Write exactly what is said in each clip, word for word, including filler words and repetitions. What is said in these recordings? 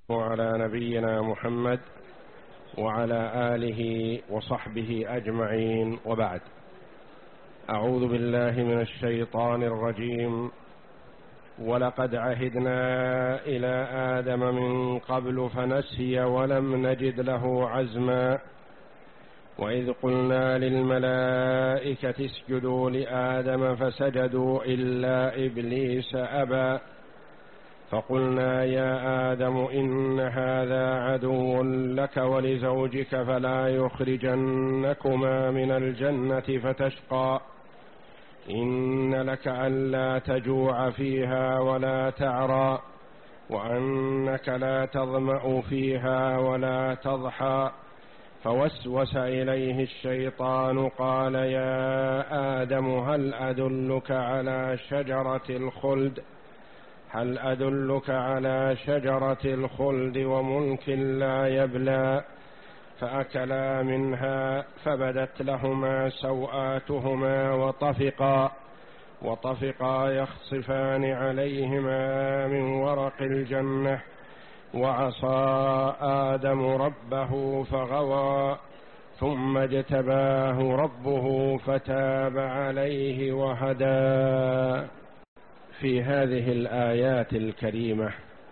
وعلى نبينا محمد وعلى آله وصحبه أجمعين، وبعد. أعوذ بالله من الشيطان الرجيم. ولقد عهدنا إلى آدم من قبل فنسي ولم نجد له عزما وإذ قلنا للملائكة اسجدوا لآدم فسجدوا إلا إبليس أبى فقلنا يا آدم إن هذا عدو لك ولزوجك فلا يخرجنكما من الجنة فتشقى إن لك ألا تجوع فيها ولا تعرى وأنك لا تظمأ فيها ولا تضحى فوسوس إليه الشيطان قال يا آدم هل أدلك على شجرة الخلد هل أدلك على شجرة الخلد وملك لا يبلى فأكلا منها فبدت لهما سوآتهما وطفقا وطفقا يخصفان عليهما من ورق الجنة وعصى آدم ربه فغوى ثم اجتباه ربه فتاب عليه وهدى. في هذه الآيات الكريمة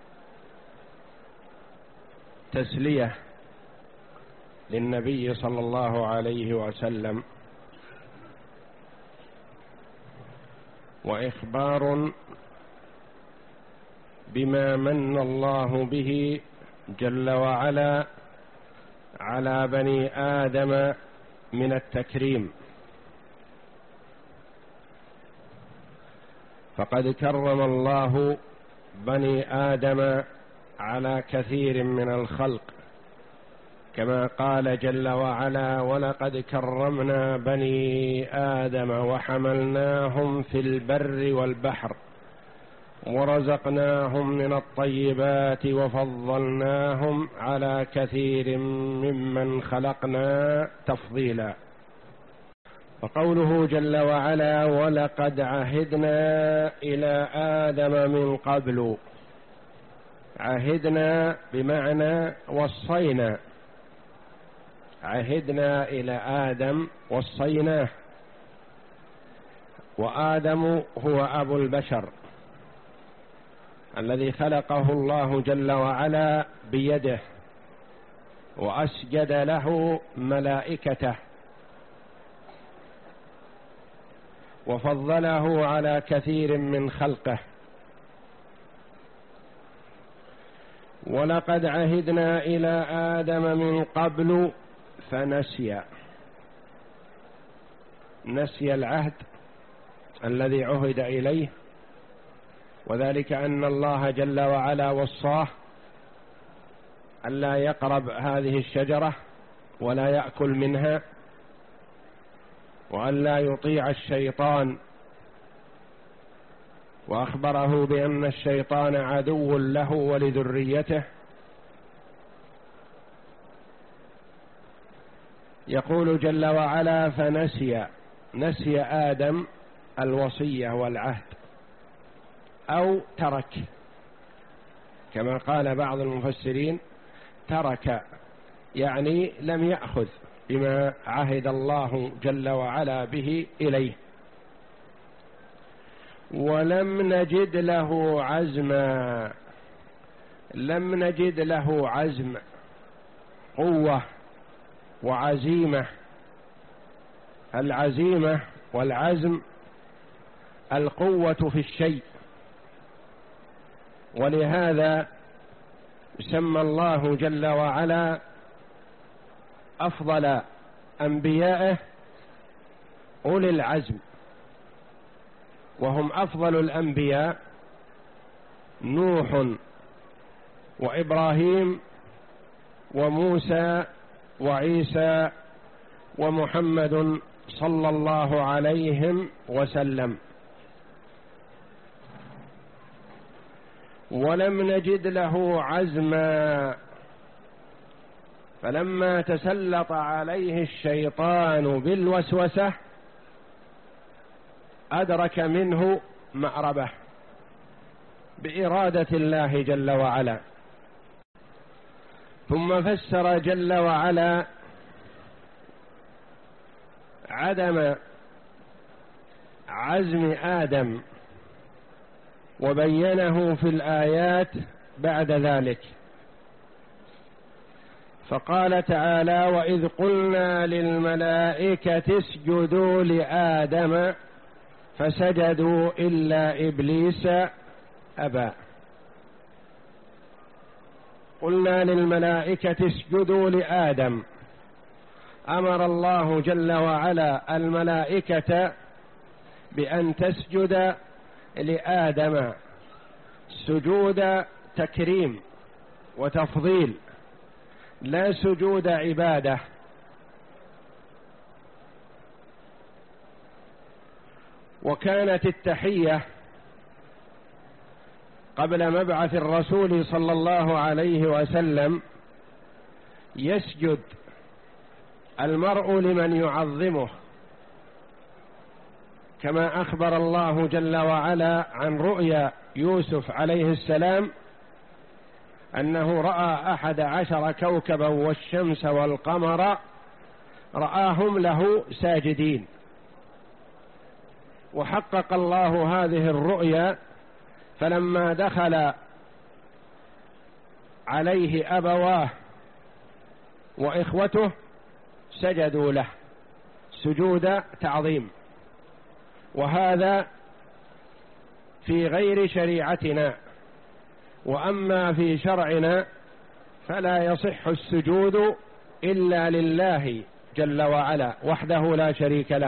تسلية للنبي صلى الله عليه وسلم وإخبار بما من الله به جل وعلا على بني آدم من التكريم، فقد كرم الله بني آدم على كثير من الخلق كما قال جل وعلا ولقد كرمنا بني آدم وحملناهم في البر والبحر ورزقناهم من الطيبات وفضلناهم على كثير ممن خلقنا تفضيلا. وقوله جل وعلا ولقد عهدنا إلى آدم من قبل، عهدنا بمعنى وصينا، عهدنا إلى آدم وصيناه، وآدم هو أبو البشر الذي خلقه الله جل وعلا بيده وأسجد له ملائكته وفضله على كثير من خلقه. ولقد عهدنا إلى آدم من قبل فنسي، نسي العهد الذي عهد إليه، وذلك أن الله جل وعلا وصاه ألا يقرب هذه الشجرة ولا يأكل منها وألا يطيع الشيطان، وأخبره بأن الشيطان عدو له ولذريته. يقول جل وعلا فنسي، نسي آدم الوصية والعهد أو ترك، كما قال بعض المفسرين ترك يعني لم يأخذ بما عهد الله جل وعلا به إليه. ولم نجد له عزما، لم نجد له عزم، قوة وعزيمة. العزيمة والعزم القوة في الشيء، ولهذا سمى الله جل وعلا أفضل أنبيائه أولي العزم، وهم أفضل الأنبياء نوح وإبراهيم وموسى وعيسى ومحمد صلى الله عليهم وسلم. ولم نجد له عزما، فلما تسلط عليه الشيطان بالوسوسة أدرك منه مأربه بإرادة الله جل وعلا، ثم فسر جل وعلا عدم عزم آدم وبينه في الآيات بعد ذلك، فقال تعالى: وإذ قلنا للملائكة اسجدوا لآدم فسجدوا إلا إبليس أبى. قلنا للملائكة اسجدوا لآدم، أمر الله جل وعلا الملائكة بأن تسجد لآدم سجود تكريم وتفضيل، لا سجود عبادة. وكانت التحية قبل مبعث الرسول صلى الله عليه وسلم يسجد المرء لمن يعظمه، كما أخبر الله جل وعلا عن رؤيا يوسف عليه السلام أنه رأى أحد عشر كوكبا والشمس والقمر رآهم له ساجدين. وحقق الله هذه الرؤيا، فلما دخل عليه أبواه وإخوته سجدوا له سجود تعظيم. وهذا في غير شريعتنا، وأما في شرعنا فلا يصح السجود إلا لله جل وعلا وحده لا شريك له.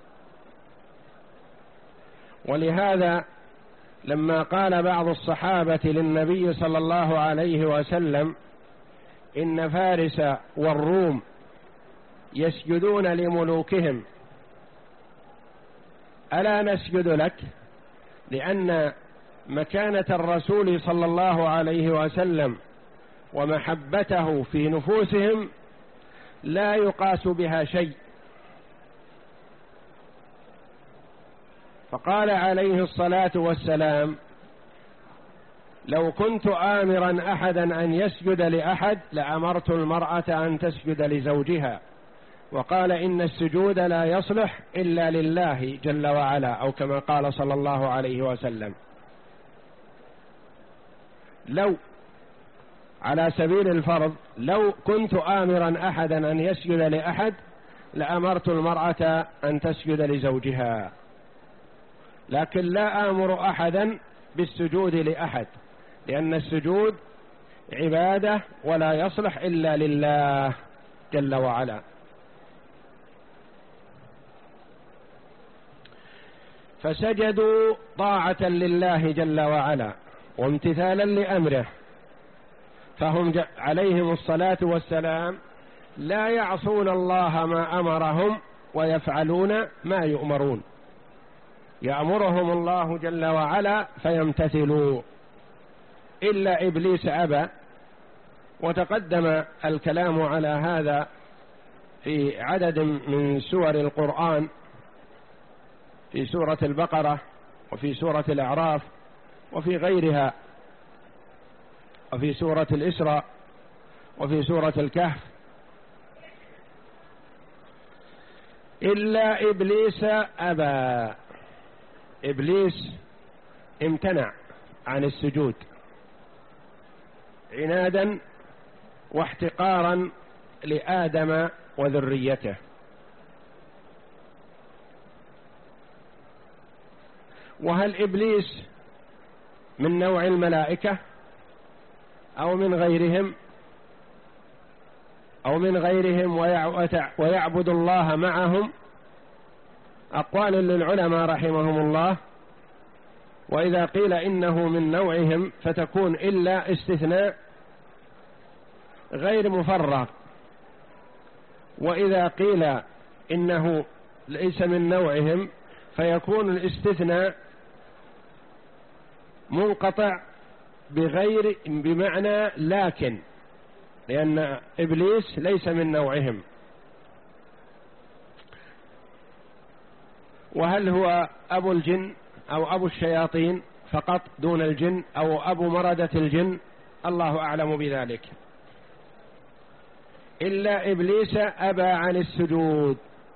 ولهذا لما قال بعض الصحابة للنبي صلى الله عليه وسلم: إن فارس والروم يسجدون لملوكهم ألا نسجد لك؟ لأن مكانة الرسول صلى الله عليه وسلم ومحبته في نفوسهم لا يقاس بها شيء. فقال عليه الصلاة والسلام: لو كنت آمرا أحدا أن يسجد لأحد لأمرت المرأة أن تسجد لزوجها. وقال: إن السجود لا يصلح إلا لله جل وعلا، أو كما قال صلى الله عليه وسلم. لو على سبيل الفرض لو كنت آمرا أحدا أن يسجد لأحد لأمرت المرأة أن تسجد لزوجها، لكن لا آمر أحدا بالسجود لأحد، لأن السجود عبادة ولا يصلح إلا لله جل وعلا. فسجدوا طاعة لله جل وعلا وامتثالا لأمره، فهم عليهم الصلاة والسلام لا يعصون الله ما أمرهم ويفعلون ما يؤمرون، يأمرهم الله جل وعلا فيمتثلوا، إلا إبليس أبى. وتقدم الكلام على هذا في عدد من سور القرآن، في سورة البقرة وفي سورة الأعراف وفي غيرها، وفي سورة الإسراء وفي سورة الكهف. إلا إبليس أبى، إبليس امتنع عن السجود عنادا واحتقارا لآدم وذريته. وهل إبليس من نوع الملائكة أو من غيرهم أو من غيرهم ويعبد الله معهم؟ أقوال للعلماء رحمهم الله. وإذا قيل إنه من نوعهم فتكون إلا استثناء غير مفرغ، وإذا قيل إنه ليس من نوعهم فيكون الاستثناء منقطع بغير بمعنى لكن، لأن إبليس ليس من نوعهم. وهل هو أبو الجن أو أبو الشياطين فقط دون الجن، أو أبو مردة الجن؟ الله أعلم بذلك. إلا إبليس أبى عن السجود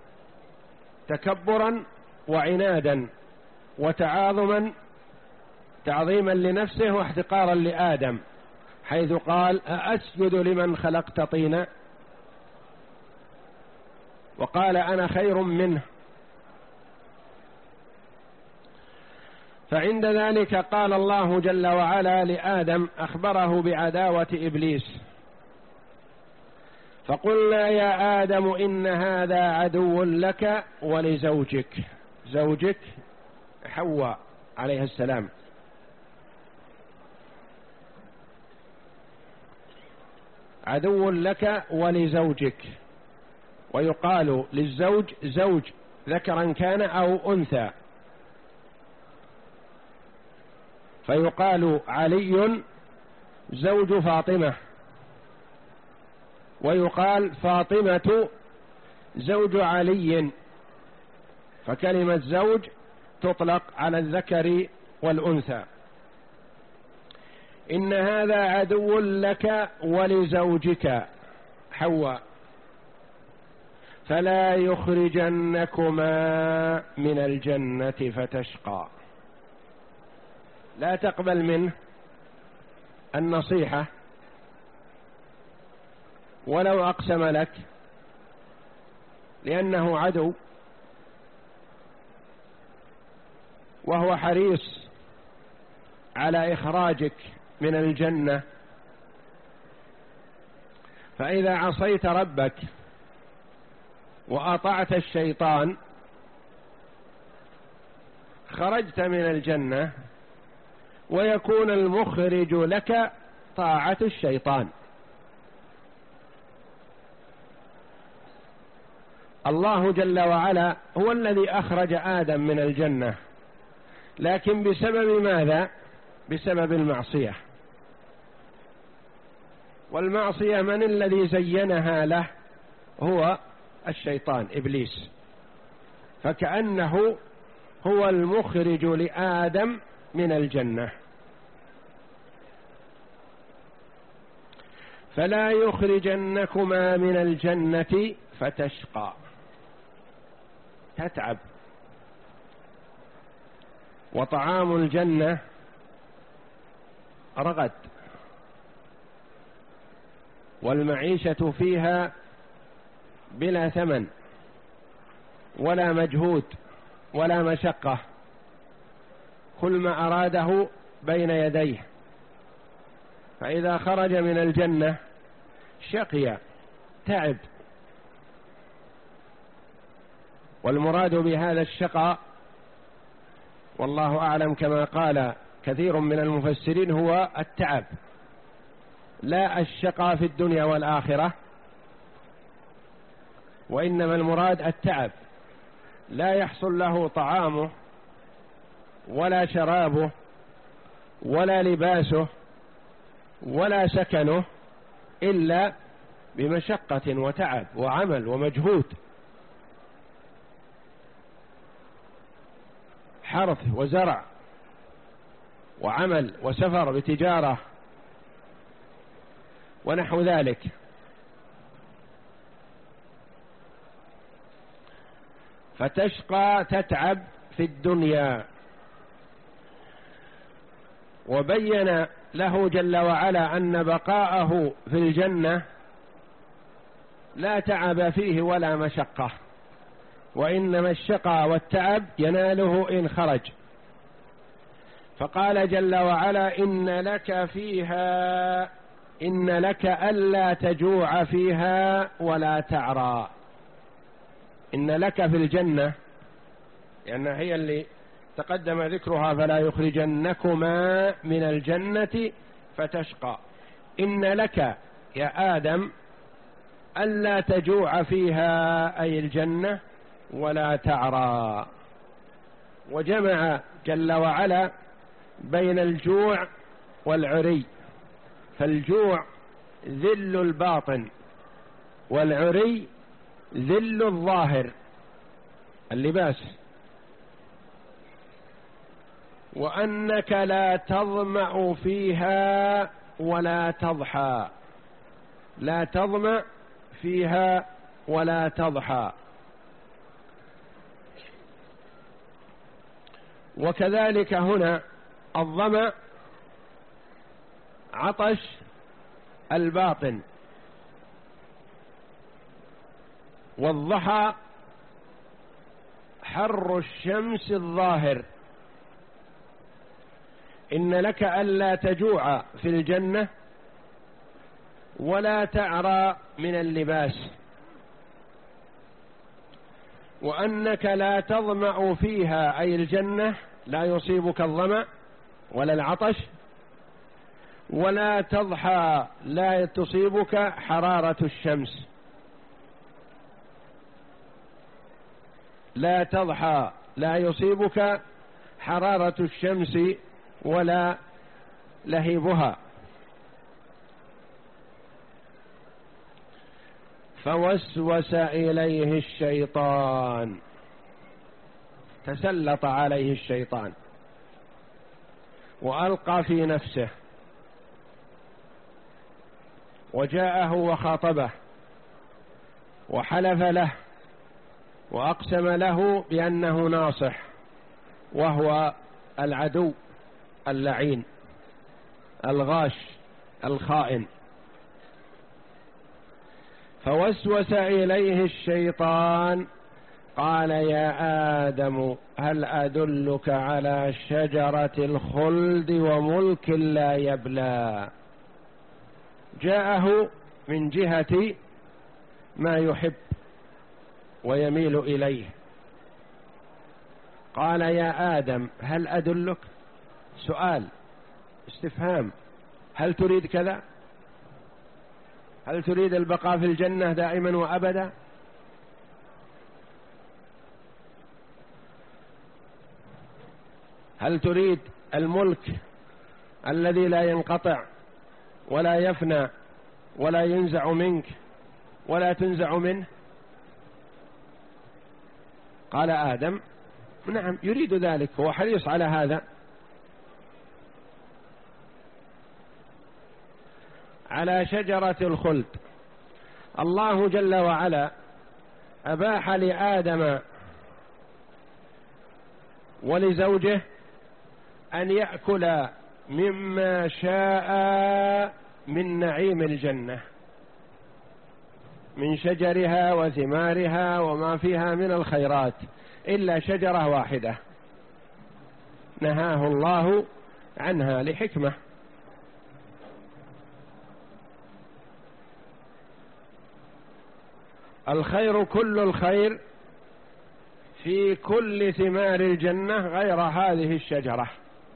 تكبرا وعنادا وتعاظما، تعظيما لنفسه واحتقارا لآدم، حيث قال أأسجد لمن خلقت طينا، وقال أنا خير منه. فعند ذلك قال الله جل وعلا لآدم، أخبره بعداوة إبليس، فقلنا يا آدم إن هذا عدو لك ولزوجك، زوجك حواء عليه السلام، عدو لك ولزوجك. ويقال للزوج زوج ذكرا كان أو أنثى، فيقال علي زوج فاطمة، ويقال فاطمة زوج علي، فكلمة زوج تطلق على الذكر والأنثى. إن هذا عدو لك ولزوجك حواء فلا يخرجنكما من الجنة فتشقى. لا تقبل منه النصيحة ولو أقسم لك، لأنه عدو وهو حريص على إخراجك من الجنة. فإذا عصيت ربك وأطعت الشيطان خرجت من الجنة، ويكون المخرج لك طاعة الشيطان. الله جل وعلا هو الذي أخرج آدم من الجنة، لكن بسبب ماذا؟ بسبب المعصية. والمعصية من الذي زينها له؟ هو الشيطان إبليس، فكأنه هو المخرج لآدم من الجنة. فلا يخرجنكما من الجنة فتشقى، تتعب. وطعام الجنة رغد، والمعيشة فيها بلا ثمن ولا مجهود ولا مشقة، كل ما أراده بين يديه. فإذا خرج من الجنة شقي، تعب. والمراد بهذا الشقاء والله أعلم كما قال كثير من المفسرين هو التعب، لا الشقاء في الدنيا والآخرة، وإنما المراد التعب، لا يحصل له طعامه ولا شرابه ولا لباسه ولا سكنه إلا بمشقة وتعب وعمل ومجهود، حرث وزرع وعمل وسفر بتجارة ونحو ذلك. فتشقى، تتعب في الدنيا. وبين له جل وعلا أن بقاءه في الجنة لا تعب فيه ولا مشقة، وإنما الشقى والتعب يناله إن خرج. فقال جل وعلا إن لك فيها إن لك ألا تجوع فيها ولا تعرى. إن لك في الجنة لأن يعني هي اللي تقدم ذكرها، فلا يخرجنكما من الجنة فتشقى. إن لك يا آدم ألا تجوع فيها أي الجنة ولا تعرى. وجمع جل وعلا بين الجوع والعري، فالجوع ذل الباطن والعري ذل الظاهر اللباس. وأنك لا تظمأ فيها ولا تضحى. لا تظمأ فيها ولا تضحى. وكذلك هنا الظمأ عطش الباطن، والضحى حر الشمس الظاهر. إن لك ألا تجوع في الجنة ولا تعرى من اللباس، وأنك لا تظمأ فيها، أي الجنة لا يصيبك الظمأ ولا العطش، ولا تضحى لا تصيبك حرارة الشمس. لا تضحى لا يصيبك حرارة الشمس ولا لهيبها. فوسوس إليه الشيطان، تسلط عليه الشيطان وألقى في نفسه، وجاءه وخاطبه وحلف له وأقسم له بأنه ناصح، وهو العدو اللعين الغاش الخائن. فوسوس إليه الشيطان قال: يا آدم هل أدلك على شجرة الخلد وملك لا يبلى. جاءه من جهة ما يحب ويميل إليه، قال: يا آدم هل أدلك، سؤال استفهام، هل تريد كذا؟ هل تريد البقاء في الجنة دائما وأبدا؟ هل تريد الملك الذي لا ينقطع ولا يفنى ولا ينزع منك ولا تنزع منه؟ قال آدم: نعم يريد ذلك، هو حريص على هذا. على شجرة الخلد، الله جل وعلا أباح لآدم ولزوجه أن يأكل مما شاء من نعيم الجنة، من شجرها وثمارها وما فيها من الخيرات، إلا شجرة واحدة نهاه الله عنها لحكمة. الخير كل الخير في كل ثمار الجنة غير هذه الشجرة.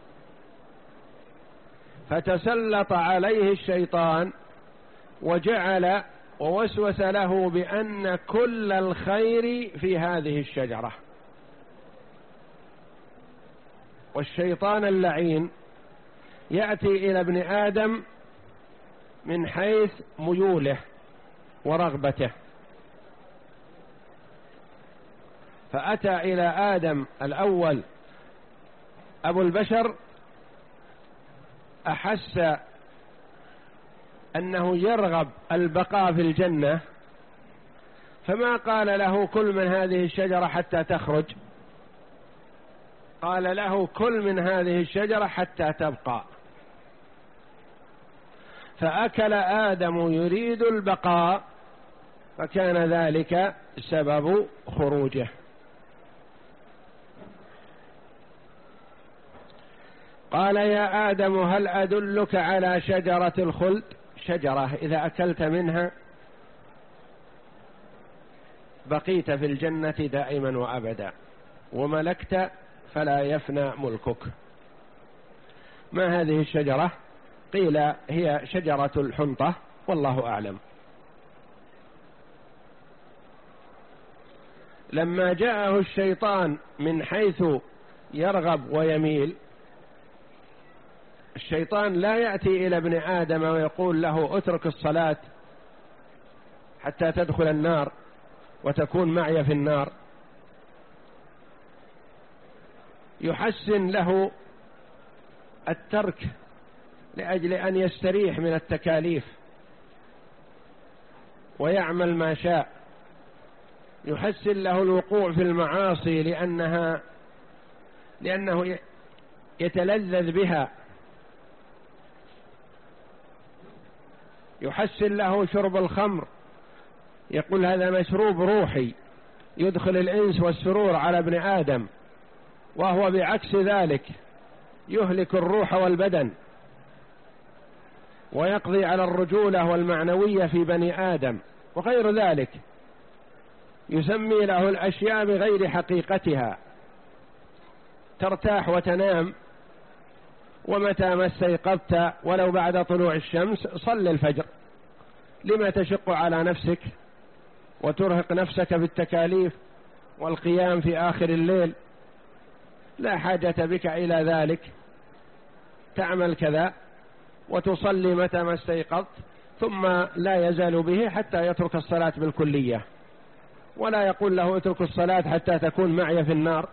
فتسلط عليه الشيطان وجعل ووسوس له بأن كل الخير في هذه الشجرة. والشيطان اللعين يأتي إلى ابن آدم من حيث ميوله ورغبته، فأتى إلى آدم الأول أبو البشر، أحس أنه يرغب البقاء في الجنة، فما قال له كل من هذه الشجرة حتى تخرج، قال له كل من هذه الشجرة حتى تبقى. فأكل آدم يريد البقاء، فكان ذلك سبب خروجه. قال: يا آدم هل أدلك على شجرة الخلد، شجرة إذا أكلت منها بقيت في الجنة دائما وأبدا، وملكت فلا يفنى ملكك. ما هذه الشجرة؟ قيل هي شجرة الحنطة، والله أعلم. لما جاءه الشيطان من حيث يرغب ويميل، الشيطان لا يأتي إلى ابن آدم ويقول له اترك الصلاة حتى تدخل النار وتكون معي في النار، يحسن له الترك لأجل أن يستريح من التكاليف ويعمل ما شاء، يحسن له الوقوع في المعاصي لأنها لأنه يتلذذ بها، يحسن له شرب الخمر، يقول هذا مشروب روحي يدخل الإنس والسرور على ابن آدم، وهو بعكس ذلك يهلك الروح والبدن ويقضي على الرجولة والمعنوية في بني آدم وغير ذلك، يسمي له الأشياء بغير حقيقتها، ترتاح وتنام، ومتى ما استيقظت ولو بعد طلوع الشمس صل الفجر، لما تشق على نفسك وترهق نفسك بالتكاليف والقيام في آخر الليل؟ لا حاجة بك إلى ذلك، تعمل كذا وتصلي متى ما استيقظت، ثم لا يزال به حتى يترك الصلاة بالكلية، ولا يقول له اترك الصلاة حتى تكون معي في النار،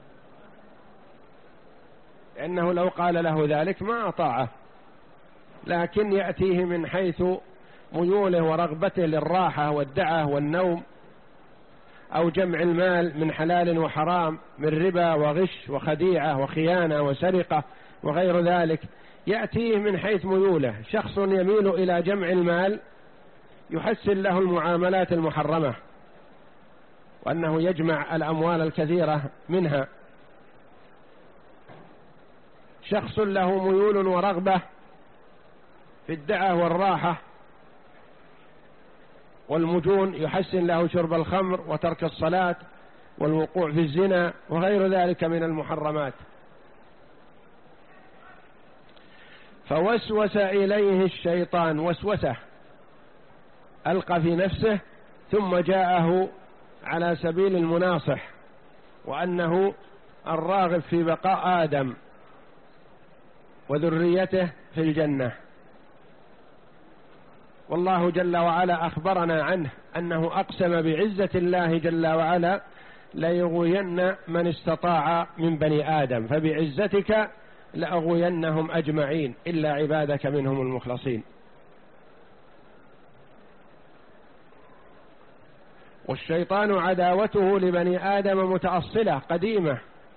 لأنه لو قال له ذلك ما أطاعه، لكن يأتيه من حيث ميوله ورغبته للراحة والدعة والنوم، أو جمع المال من حلال وحرام، من ربا وغش وخديعة وخيانة وسرقة وغير ذلك، يأتيه من حيث ميوله. شخص يميل إلى جمع المال يحسن له المعاملات المحرمة، وأنه يجمع الأموال الكثيرة منها. شخص له ميول ورغبة في الدعة والراحة والمجون، يحسن له شرب الخمر وترك الصلاة والوقوع في الزنا وغير ذلك من المحرمات. فوسوس إليه الشيطان وسوسه، ألقى في نفسه، ثم جاءه على سبيل المناصح، وأنه الراغب في بقاء آدم وذريته في الجنة. والله جل وعلا أخبرنا عنه أنه أقسم بعزة الله جل وعلا ليغوين من استطاع من بني آدم، فبعزتك لأغوينهم أجمعين إلا عبادك منهم المخلصين. والشيطان عداوته لبني آدم متأصلة قديمة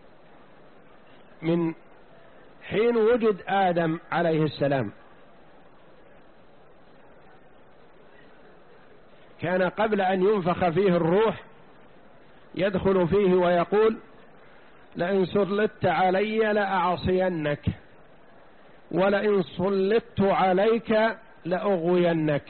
من حين وجد آدم عليه السلام، كان قبل أن ينفخ فيه الروح يدخل فيه ويقول لئن سلطت علي لأعصينك ولئن سلطت عليك لأغوينك.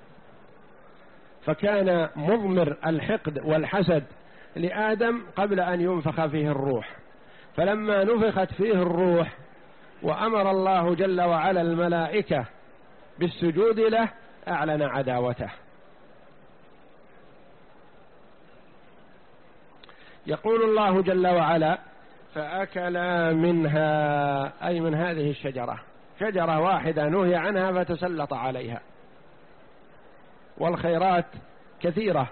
فكان مضمر الحقد والحسد لآدم قبل أن ينفخ فيه الروح، فلما نفخت فيه الروح وأمر الله جل وعلا الملائكة بالسجود له أعلن عداوته. يقول الله جل وعلا فأكلا منها، أي من هذه الشجرة، شجرة واحدة نهي عنها فتسلط عليها، والخيرات كثيرة.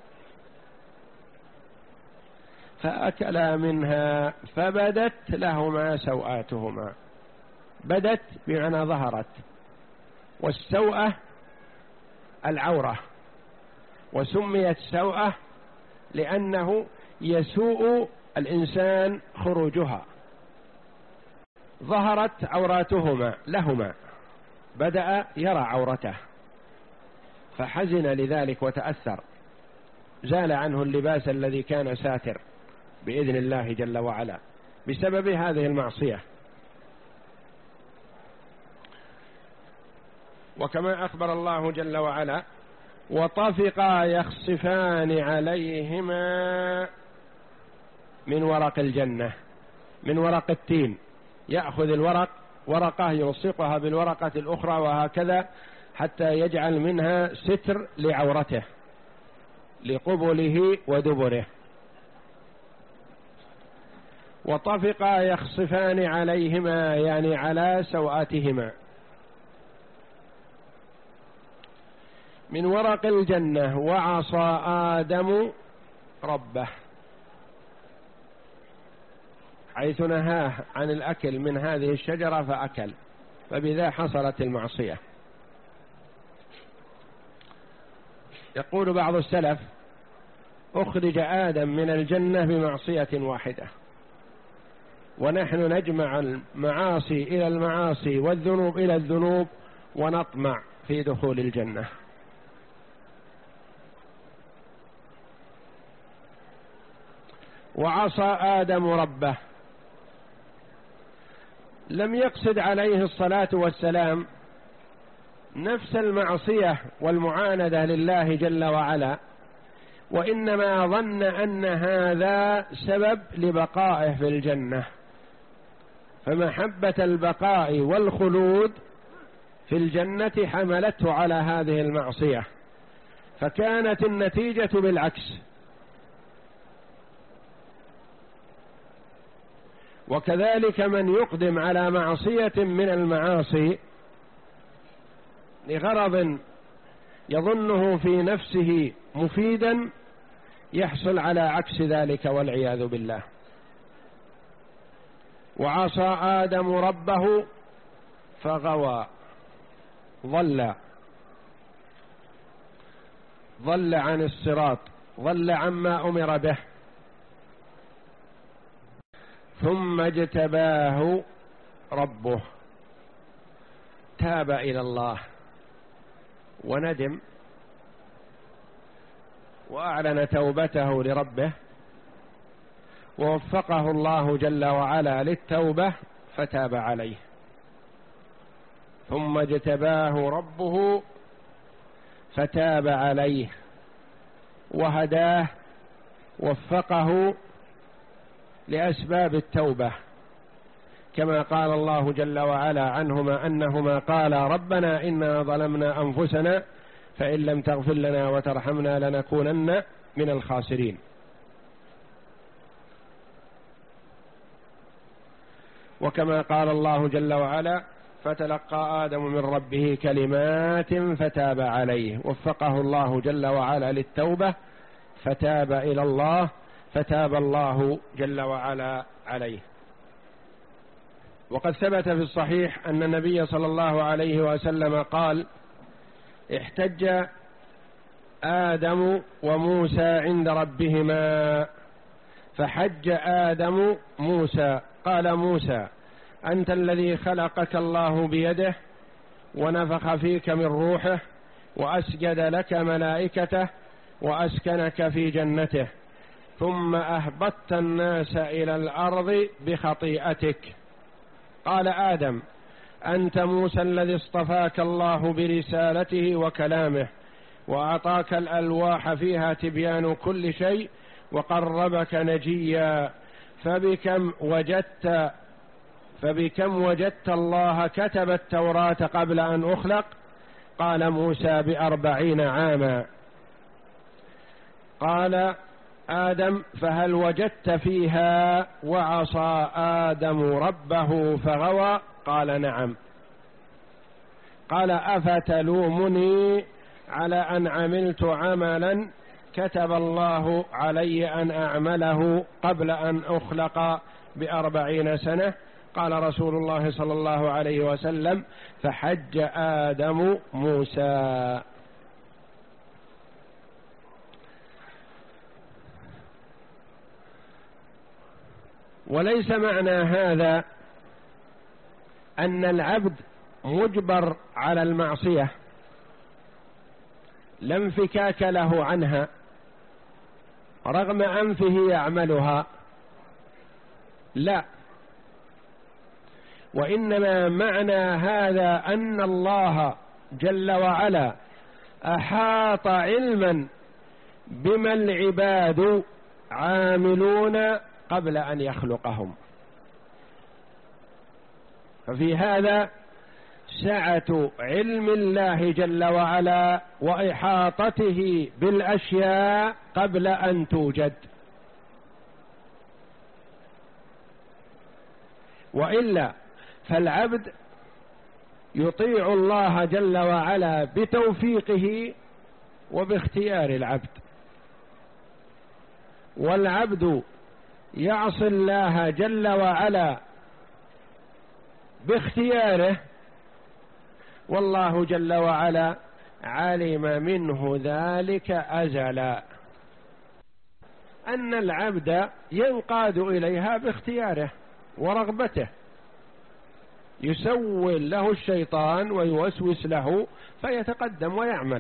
فأكلا منها فبدت لهما سوآتهما، بدت بمعنى ظهرت، والسوءة العورة، وسميت سوءة لأنه يسوء الإنسان خروجها. ظهرت عوراتهما لهما، بدأ يرى عورته فحزن لذلك وتأثر، زال عنه اللباس الذي كان ساتر بإذن الله جل وعلا بسبب هذه المعصية. وكما أخبر الله جل وعلا وطفقا يخصفان عليهما من ورق الجنة، من ورق التين، يأخذ الورق ورقة يلصقها بالورقة الأخرى وهكذا حتى يجعل منها ستر لعورته لقبله ودبره. وطفقا يخصفان عليهما يعني على سوآتهما من ورق الجنة. وعصى آدم ربه، حيث نهاه عن الأكل من هذه الشجرة فأكل، فبذا حصلت المعصية. يقول بعض السلف: أخرج آدم من الجنة بمعصية واحدة، ونحن نجمع المعاصي إلى المعاصي والذنوب إلى الذنوب ونطمع في دخول الجنة. وعصى آدم ربه، لم يقصد عليه الصلاة والسلام نفس المعصية والمعاندة لله جل وعلا، وإنما ظن أن هذا سبب لبقائه في الجنة، فمحبة البقاء والخلود في الجنة حملته على هذه المعصية، فكانت النتيجة بالعكس. وكذلك من يقدم على معصية من المعاصي لغرض يظنه في نفسه مفيدا يحصل على عكس ذلك والعياذ بالله. وعصى آدم ربه فغوى، ضل ضل عن الصراط، ضل عما أمر به. ثم اجتباه ربه، تاب إلى الله وندم وأعلن توبته لربه، ووفقه الله جل وعلا للتوبة فتاب عليه. ثم اجتباه ربه فتاب عليه وهداه، وفقه لأسباب التوبة، كما قال الله جل وعلا عنهما أنهما قالا: ربنا إنا ظلمنا أنفسنا فإن لم تغفر لنا وترحمنا لنكونن من الخاسرين. وكما قال الله جل وعلا: فتلقى آدم من ربه كلمات فتاب عليه، وفقه الله جل وعلا للتوبة فتاب إلى الله، فتاب الله جل وعلا عليه. وقد ثبت في الصحيح أن النبي صلى الله عليه وسلم قال: احتج آدم وموسى عند ربهما، فحج آدم موسى، قال موسى: أنت الذي خلقك الله بيده ونفخ فيك من روحه وأسجد لك ملائكته وأسكنك في جنته، ثم أهبطت الناس إلى الأرض بخطيئتك. قال آدم: أنت موسى الذي اصطفاك الله برسالته وكلامه، وأعطاك الألواح فيها تبيان كل شيء، وقربك نجيا، فبكم وجدت فبكم وجدت الله كتب التوراة قبل أن أخلق؟ قال موسى: بأربعين عاما. قال آدم: فهل وجدت فيها وعصى آدم ربه فغوى؟ قال: نعم. قال: أفتلومني على أن عملت عملا كتب الله علي أن أعمله قبل أن أخلق بأربعين سنة؟ قال رسول الله صلى الله عليه وسلم: فحج آدم موسى. وليس معنى هذا أن العبد مجبر على المعصية لا انفكاك له عنها رغم أنفه يعملها، لا، وإنما معنى هذا أن الله جل وعلا أحاط علما بما العباد عاملون قبل أن يخلقهم، ففي هذا سعة علم الله جل وعلا وإحاطته بالأشياء قبل أن توجد. وإلا فالعبد يطيع الله جل وعلا بتوفيقه وباختيار العبد، والعبد يعصي الله جل وعلا باختياره، والله جل وعلا علم منه ذلك أزلا، أن العبد ينقاد إليها باختياره ورغبته، يسول له الشيطان ويوسوس له فيتقدم ويعمل،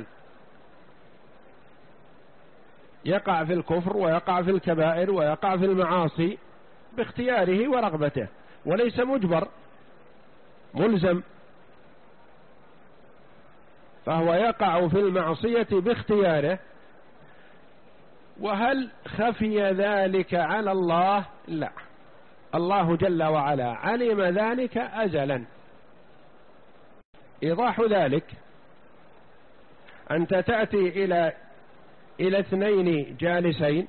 يقع في الكفر ويقع في الكبائر ويقع في المعاصي باختياره ورغبته، وليس مجبر ملزم، فهو يقع في المعصية باختياره. وهل خفي ذلك على الله؟ لا، الله جل وعلا علم ذلك أزلا. إيضاح ذلك أنت تأتي إلى إلى اثنين جالسين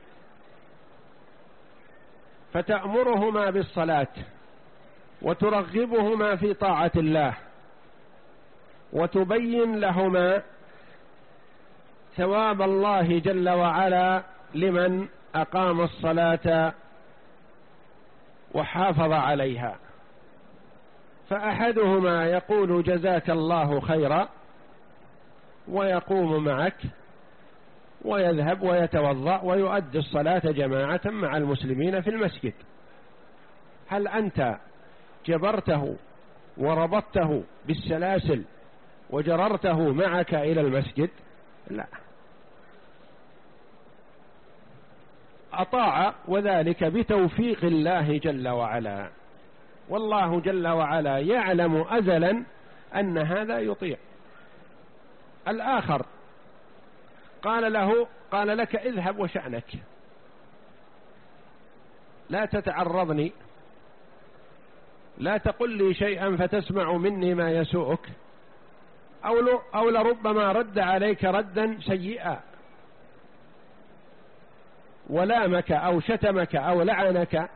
فتأمرهما بالصلاة وترغبهما في طاعة الله وتبين لهما ثواب الله جل وعلا لمن أقام الصلاة وحافظ عليها، فأحدهما يقول جزاك الله خيرا ويقوم معك ويذهب ويتوضأ ويؤدي الصلاة جماعة مع المسلمين في المسجد. هل أنت جبرته وربطته بالسلاسل وجررته معك إلى المسجد؟ لا، أطاع، وذلك بتوفيق الله جل وعلا، والله جل وعلا يعلم أزلا أن هذا يطيع. الآخر قال له قال لك اذهب وشأنك، لا تتعرضني، لا تقل لي شيئا فتسمع مني ما يسوءك، أو, أو لربما رد عليك ردا سيئا ولامك أو شتمك أو لعنك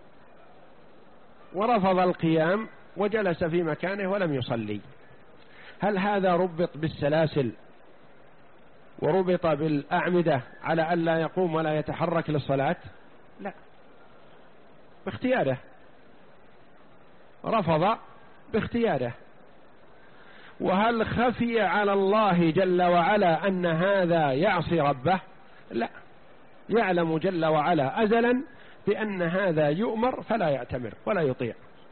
ورفض القيام وجلس في مكانه ولم يصلي. هل هذا ربط بالسلاسل وربط بالأعمدة على أن لا يقوم ولا يتحرك للصلاة؟ لا، باختياره، رفض باختياره. وهل خفي على الله جل وعلا أن هذا يعصي ربه؟ لا، يعلم جل وعلا أزلا بأن هذا يؤمر فلا يأتمر ولا يطيع.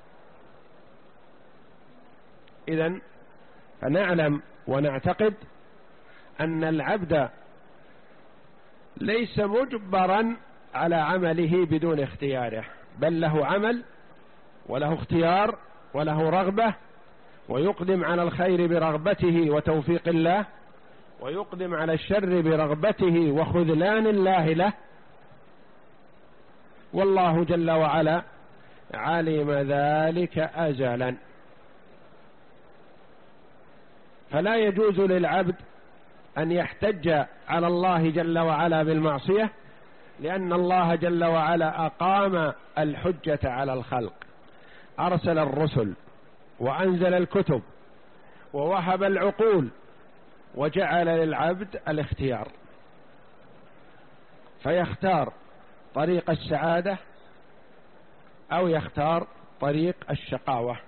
إذن فنعلم ونعتقد أن العبد ليس مجبرا على عمله بدون اختياره، بل له عمل وله اختيار وله رغبة، ويقدم على الخير برغبته وتوفيق الله، ويقدم على الشر برغبته وخذلان الله له. والله جل وعلا علم ذلك أزلا، فلا يجوز للعبد أن يحتج على الله جل وعلا بالمعصية، لأن الله جل وعلا أقام الحجة على الخلق، أرسل الرسل وأنزل الكتب ووهب العقول وجعل للعبد الاختيار، فيختار طريق السعادة أو يختار طريق الشقاوة.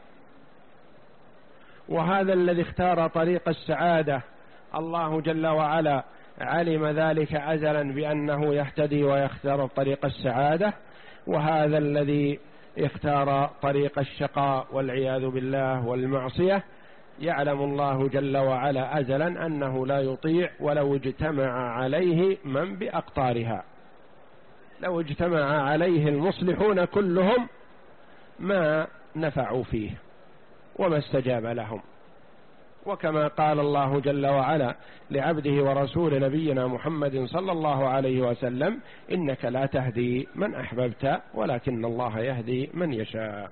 وهذا الذي اختار طريق السعادة الله جل وعلا علم ذلك أزلا بأنه يهتدي ويختار طريق السعادة، وهذا الذي اختار طريق الشقاء والعياذ بالله والمعصية يعلم الله جل وعلا أزلا أنه لا يطيع ولو اجتمع عليه من بأقطارها. لو اجتمع عليه المصلحون كلهم ما نفعوا فيه وما استجاب لهم. وكما قال الله جل وعلا لعبده ورسول نبينا محمد صلى الله عليه وسلم: إنك لا تهدي من أحببت ولكن الله يهدي من يشاء.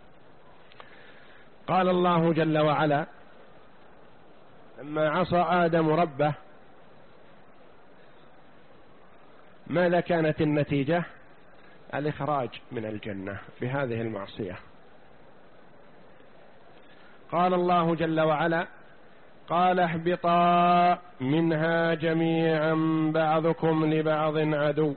قال الله جل وعلا لما عصى آدم ربه ماذا كانت النتيجة؟ الإخراج من الجنة بهذه المعصية. قال الله جل وعلا: قال اهبطا منها جميعا بعضكم لبعض عدو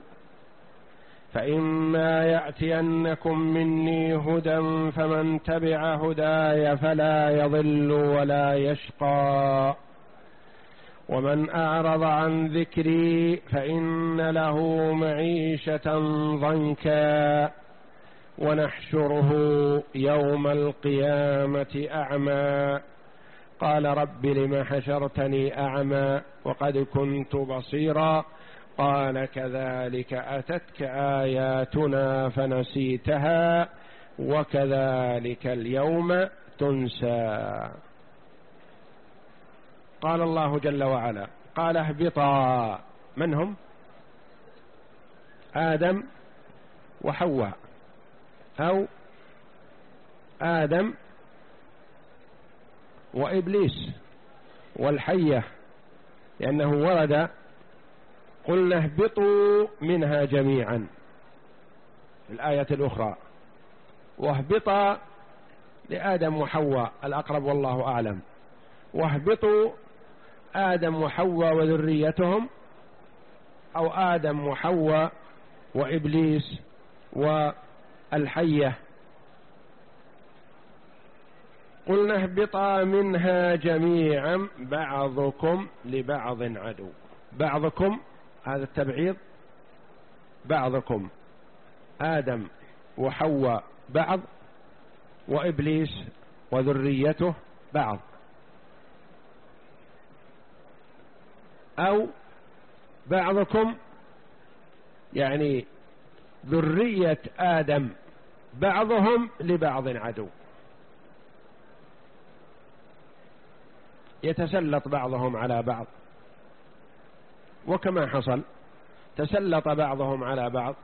فإما يأتينكم مني هدى فمن تبع هداي فلا يضل ولا يشقى ومن أعرض عن ذكري فإن له معيشة ضنكا ونحشره يوم القيامة أعمى قال رب لم حشرتني أعمى وقد كنت بصيرا قال كذلك أتتك آياتنا فنسيتها وكذلك اليوم تنسى. قال الله جل وعلا قال اهبطا، من هم؟ آدم وحواء، أو آدم وإبليس والحية، لأنه ورد قلنا اهبطوا منها جميعا في الآية الأخرى، واهبطا لآدم وحواء الأقرب والله أعلم، واهبطوا آدم وحواء وذريتهم، أو آدم وحواء وإبليس والحية. قلنا اهبطا منها جميعا بعضكم لبعض عدو. بعضكم هذا التبعيض، بعضكم آدم وحواء بعض، وإبليس وذريته بعض، أو بعضكم يعني ذرية آدم بعضهم لبعض عدو، يتسلط بعضهم على بعض، وكما حصل تسلط بعضهم على بعض،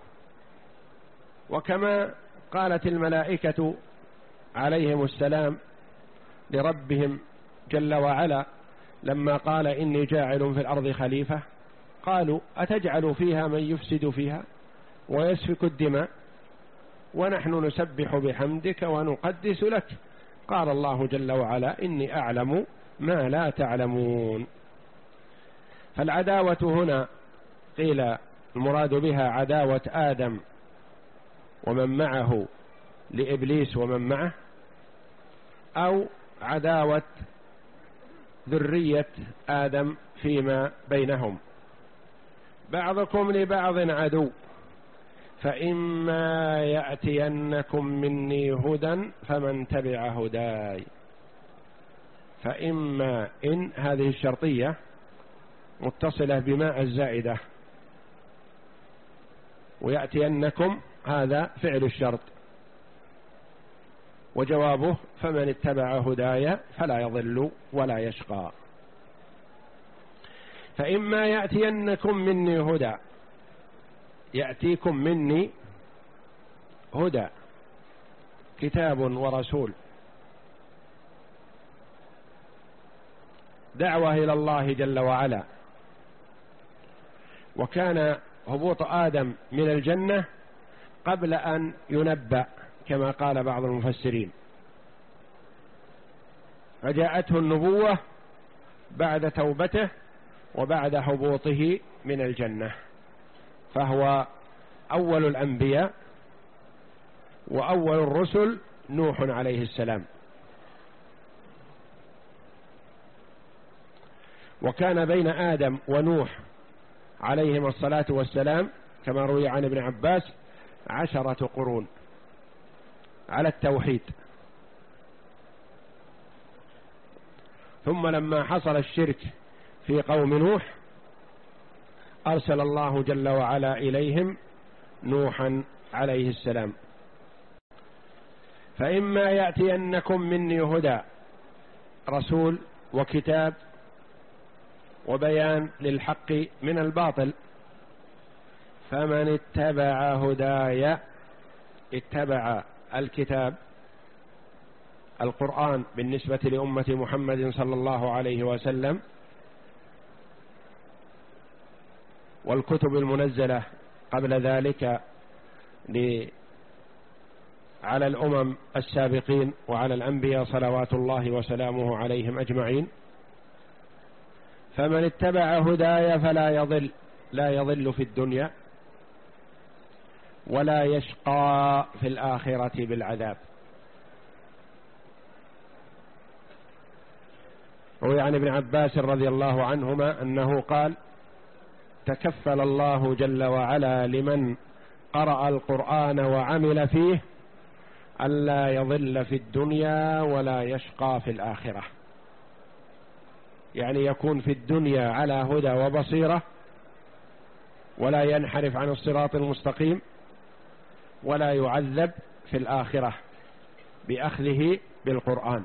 وكما قالت الملائكة عليهم السلام لربهم جل وعلا لما قال إني جاعل في الأرض خليفة، قالوا أتجعل فيها من يفسد فيها ويسفك الدماء ونحن نسبح بحمدك ونقدس لك؟ قال الله جل وعلا إني أعلم ما لا تعلمون. فالعداوة هنا قيل المراد بها عداوة آدم ومن معه لإبليس ومن معه، أو عداوة ذرية آدم فيما بينهم. بعضكم لبعض عدو فإما يأتينكم مني هدى فمن تبع هداي. فإما إن هذه الشرطية متصلة بماء الزائدة، ويأتينكم هذا فعل الشرط، وجوابه فمن اتبع هداي فلا يضل ولا يشقى. فإما يأتينكم مني هدى، يأتيكم مني هدى كتاب ورسول، دعوة إلى الله جل وعلا. وكان هبوط آدم من الجنة قبل أن ينبأ كما قال بعض المفسرين، فجاءته النبوة بعد توبته وبعد هبوطه من الجنة، فهو أول الأنبياء وأول الرسل نوح عليه السلام. وكان بين آدم ونوح عليهما الصلاة والسلام كما روي عن ابن عباس عشرة قرون على التوحيد. ثم لما حصل الشرك في قوم نوح أرسل الله جل وعلا إليهم نوحا عليه السلام. فإما يأتينكم مني هدى، رسول وكتاب وبيان للحق من الباطل، فمن اتبع هداي، اتبع الكتاب القرآن بالنسبة لأمة محمد صلى الله عليه وسلم، والكتب المنزلة قبل ذلك على الأمم السابقين وعلى الأنبياء صلوات الله وسلامه عليهم أجمعين. فمن اتبع هداي فلا يضل، لا يضل في الدنيا ولا يشقى في الآخرة بالعذاب. روي عن ابن عباس رضي الله عنهما أنه قال: تكفل الله جل وعلا لمن قرأ القرآن وعمل فيه ألا يضل في الدنيا ولا يشقى في الآخرة، يعني يكون في الدنيا على هدى وبصيرة ولا ينحرف عن الصراط المستقيم، ولا يعذب في الآخرة بأخذه بالقرآن.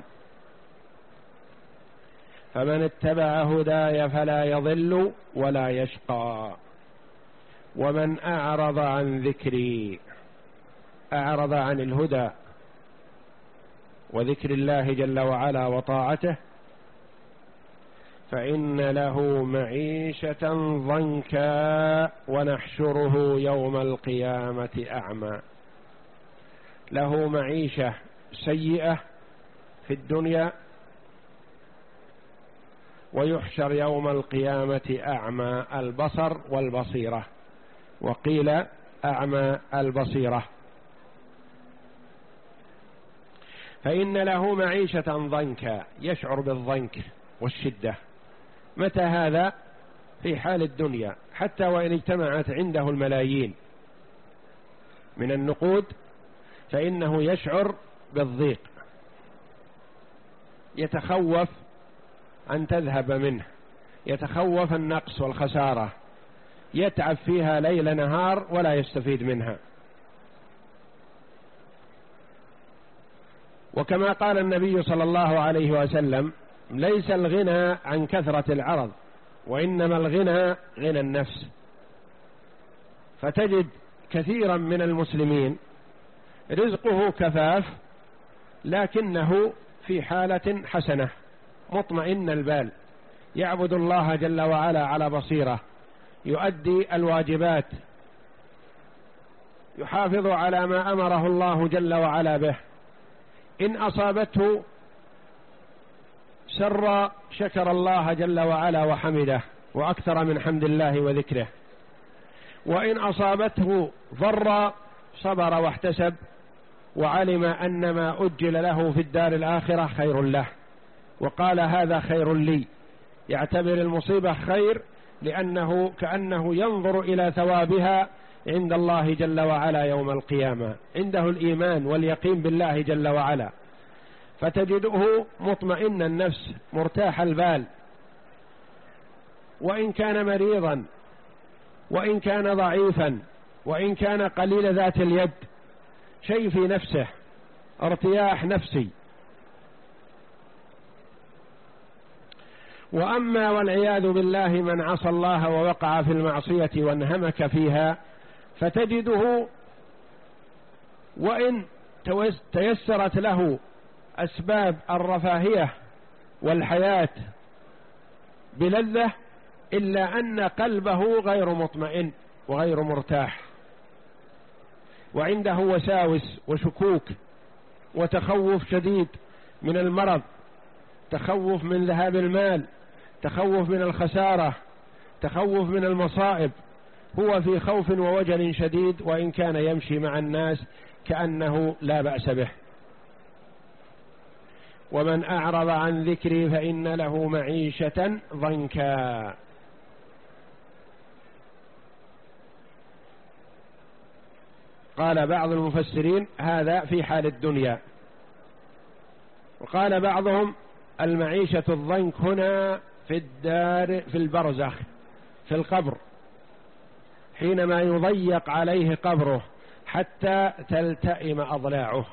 فمن اتبع هداي فلا يضل ولا يشقى، ومن أعرض عن ذكري، أعرض عن الهدى وذكر الله جل وعلا وطاعته، فإن له معيشة ضنكا ونحشره يوم القيامة أعمى. له معيشة سيئة في الدنيا، ويحشر يوم القيامة أعمى البصر والبصيرة، وقيل أعمى البصيرة. فإن له معيشة ضنكا، يشعر بالضنك والشدة. متى هذا؟ في حال الدنيا، حتى وإن اجتمعت عنده الملايين من النقود فإنه يشعر بالضيق، يتخوف أن تذهب منه، يتخوف النقص والخسارة، يتعب فيها ليل نهار ولا يستفيد منها. وكما قال النبي صلى الله عليه وسلم: ليس الغنى عن كثرة العرض، وإنما الغنى غنى النفس. فتجد كثيرا من المسلمين رزقه كفاف، لكنه في حالة حسنة، مطمئن البال، يعبد الله جل وعلا على بصيرة، يؤدي الواجبات، يحافظ على ما أمره الله جل وعلا به. إن أصابته سر شكر الله جل وعلا وحمده وأكثر من حمد الله وذكره، وإن أصابته ضر صبر واحتسب وعلم أن ما أجل له في الدار الآخرة خير له، وقال: هذا خير لي. يعتبر المصيبة خير، لأنه كأنه ينظر إلى ثوابها عند الله جل وعلا يوم القيامة. عنده الإيمان واليقين بالله جل وعلا، فتجده مطمئن النفس مرتاح البال، وإن كان مريضا، وإن كان ضعيفا، وإن كان قليل ذات اليد، شيء في نفسه، ارتياح نفسي. وأما والعياذ بالله من عصى الله ووقع في المعصية وانهمك فيها، فتجده وإن تيسرت له أسباب الرفاهية والحياة بلذة، إلا أن قلبه غير مطمئن وغير مرتاح، وعنده وساوس وشكوك وتخوف شديد من المرض، تخوف من ذهاب المال، تخوف من الخسارة، تخوف من المصائب. هو في خوف ووجل شديد، وإن كان يمشي مع الناس كأنه لا بأس به. ومن أعرض عن ذكري فإن له معيشة ضنكا. قال بعض المفسرين: هذا في حال الدنيا. وقال بعضهم: المعيشة الضنك هنا في الدار، في البرزخ، في القبر، حينما يضيق عليه قبره حتى تلتئم أضلاعه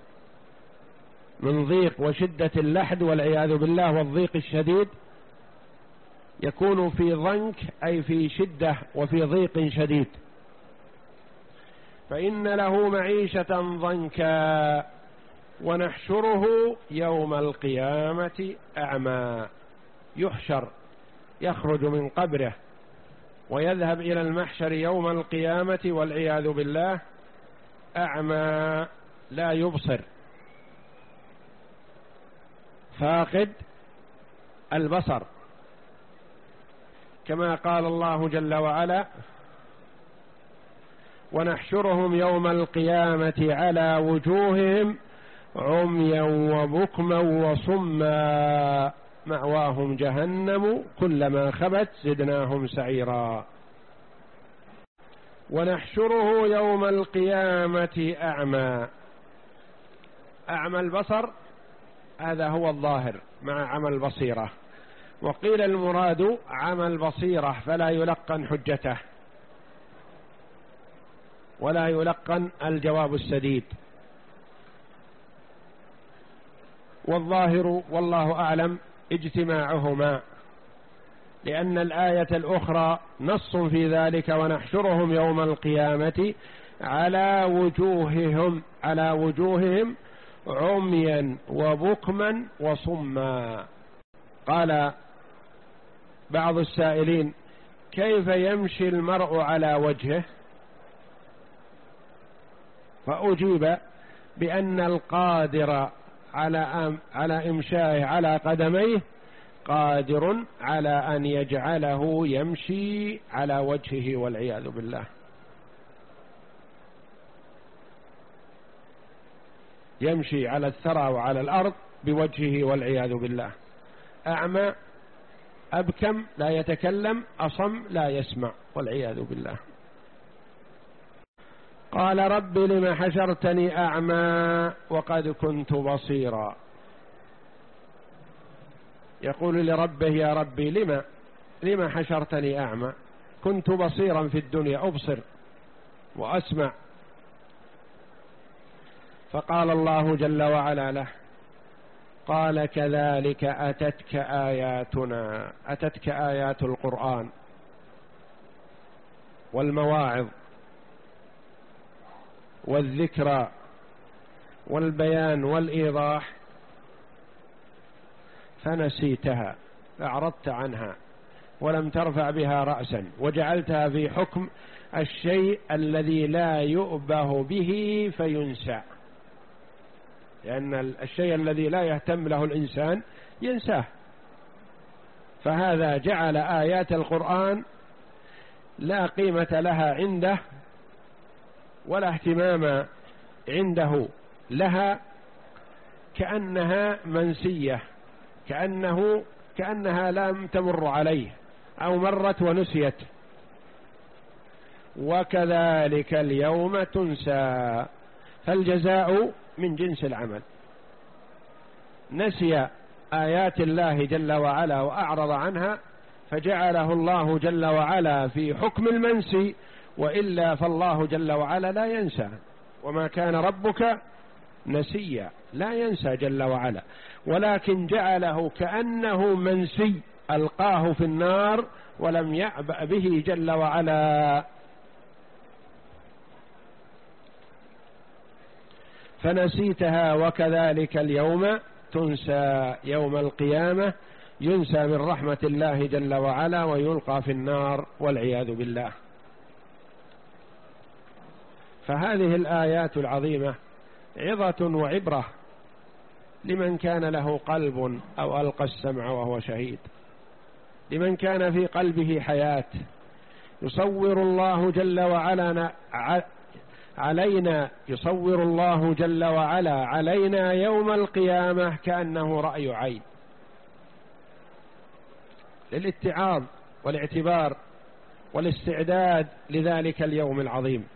من ضيق وشدة اللحد والعياذ بالله والضيق الشديد، يكون في ضنك أي في شدة وفي ضيق شديد. فإن له معيشة ضنكا ونحشره يوم القيامة أعمى. يحشر، يخرج من قبره ويذهب إلى المحشر يوم القيامة والعياذ بالله أعمى، لا يبصر، فاقد البصر، كما قال الله جل وعلا: ونحشرهم يوم القيامة على وجوههم عميا وبكما وصما مأواهم جهنم كلما خبت زدناهم سعيرا. ونحشره يوم القيامة أعمى. أعمى البصر هذا هو الظاهر مع عمى البصيرة، وقيل المراد عمى البصيرة فلا يلقن حجته ولا يلقن الجواب السديد. والظاهر والله أعلم اجتماعهما، لأن الآية الأخرى نص في ذلك: ونحشرهم يوم القيامة على وجوههم على وجوههم عميا وبكما وصما. قال بعض السائلين: كيف يمشي المرء على وجهه؟ فأجيب بأن القادر على على إمشائه على قدميه قادر على أن يجعله يمشي على وجهه والعياذ بالله. يمشي على الثرى وعلى الأرض بوجهه والعياذ بالله. أعمى أبكم لا يتكلم، أصم لا يسمع والعياذ بالله. قال: رب لم حشرتني أعمى وقد كنت بصيرا. يقول لربه: يا ربي لما لما حشرتني أعمى؟ كنت بصيرا في الدنيا، أبصر وأسمع. فقال الله جل وعلا له: قال كذلك أتتك آياتنا. أتتك آيات القرآن والمواعظ والذكرى والبيان والإيضاح فنسيتها، أعرضت عنها ولم ترفع بها رأسا، وجعلتها في حكم الشيء الذي لا يؤبه به فينسى، لأن الشيء الذي لا يهتم له الإنسان ينساه. فهذا جعل آيات القرآن لا قيمة لها عنده ولا اهتمام عنده لها، كأنها منسية، كأنه كأنها لم تمر عليه أو مرت ونسيت. وكذلك اليوم تنسى، فالجزاء من جنس العمل. نسي آيات الله جل وعلا وأعرض عنها، فجعله الله جل وعلا في حكم المنسي، وإلا فالله جل وعلا لا ينسى، وما كان ربك نسيا، لا ينسى جل وعلا، ولكن جعله كأنه منسي، ألقاه في النار ولم يعبأ به جل وعلا. فنسيتها وكذلك اليوم تنسى. يوم القيامة ينسى من رحمة الله جل وعلا ويلقى في النار والعياذ بالله. فهذه الآيات العظيمة عظة وعبرة لمن كان له قلب أو ألقى السمع وهو شهيد، لمن كان في قلبه حياة. يصور الله جل وعلا علينا يصور الله جل وعلا علينا يوم القيامة كأنه رأي عين، للاتعاظ والاعتبار والاستعداد لذلك اليوم العظيم.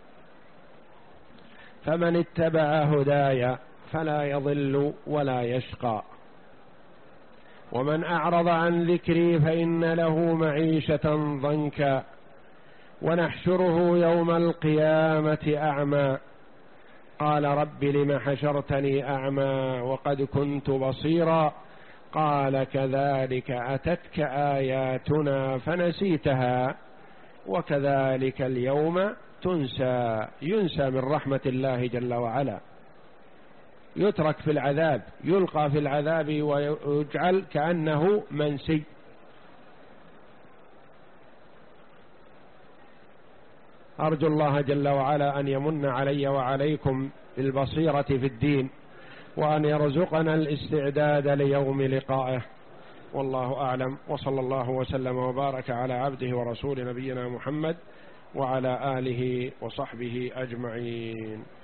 فمن اتبع هداي فلا يضل ولا يشقى، ومن أعرض عن ذكري فإن له معيشة ضنكا، ونحشره يوم القيامة أعمى. قال رب لم حشرتني أعمى وقد كنت بصيرا. قال كذلك أتتك آياتنا فنسيتها وكذلك اليوم تنسى. ينسى من رحمة الله جل وعلا، يترك في العذاب، يلقى في العذاب ويجعل كأنه منسي. أرجو الله جل وعلا أن يمن علي وعليكم بالبصيرة في الدين، وأن يرزقنا الاستعداد ليوم لقائه. والله أعلم، وصلى الله وسلم وبارك على عبده ورسول نبينا محمد وعلى آله وصحبه أجمعين.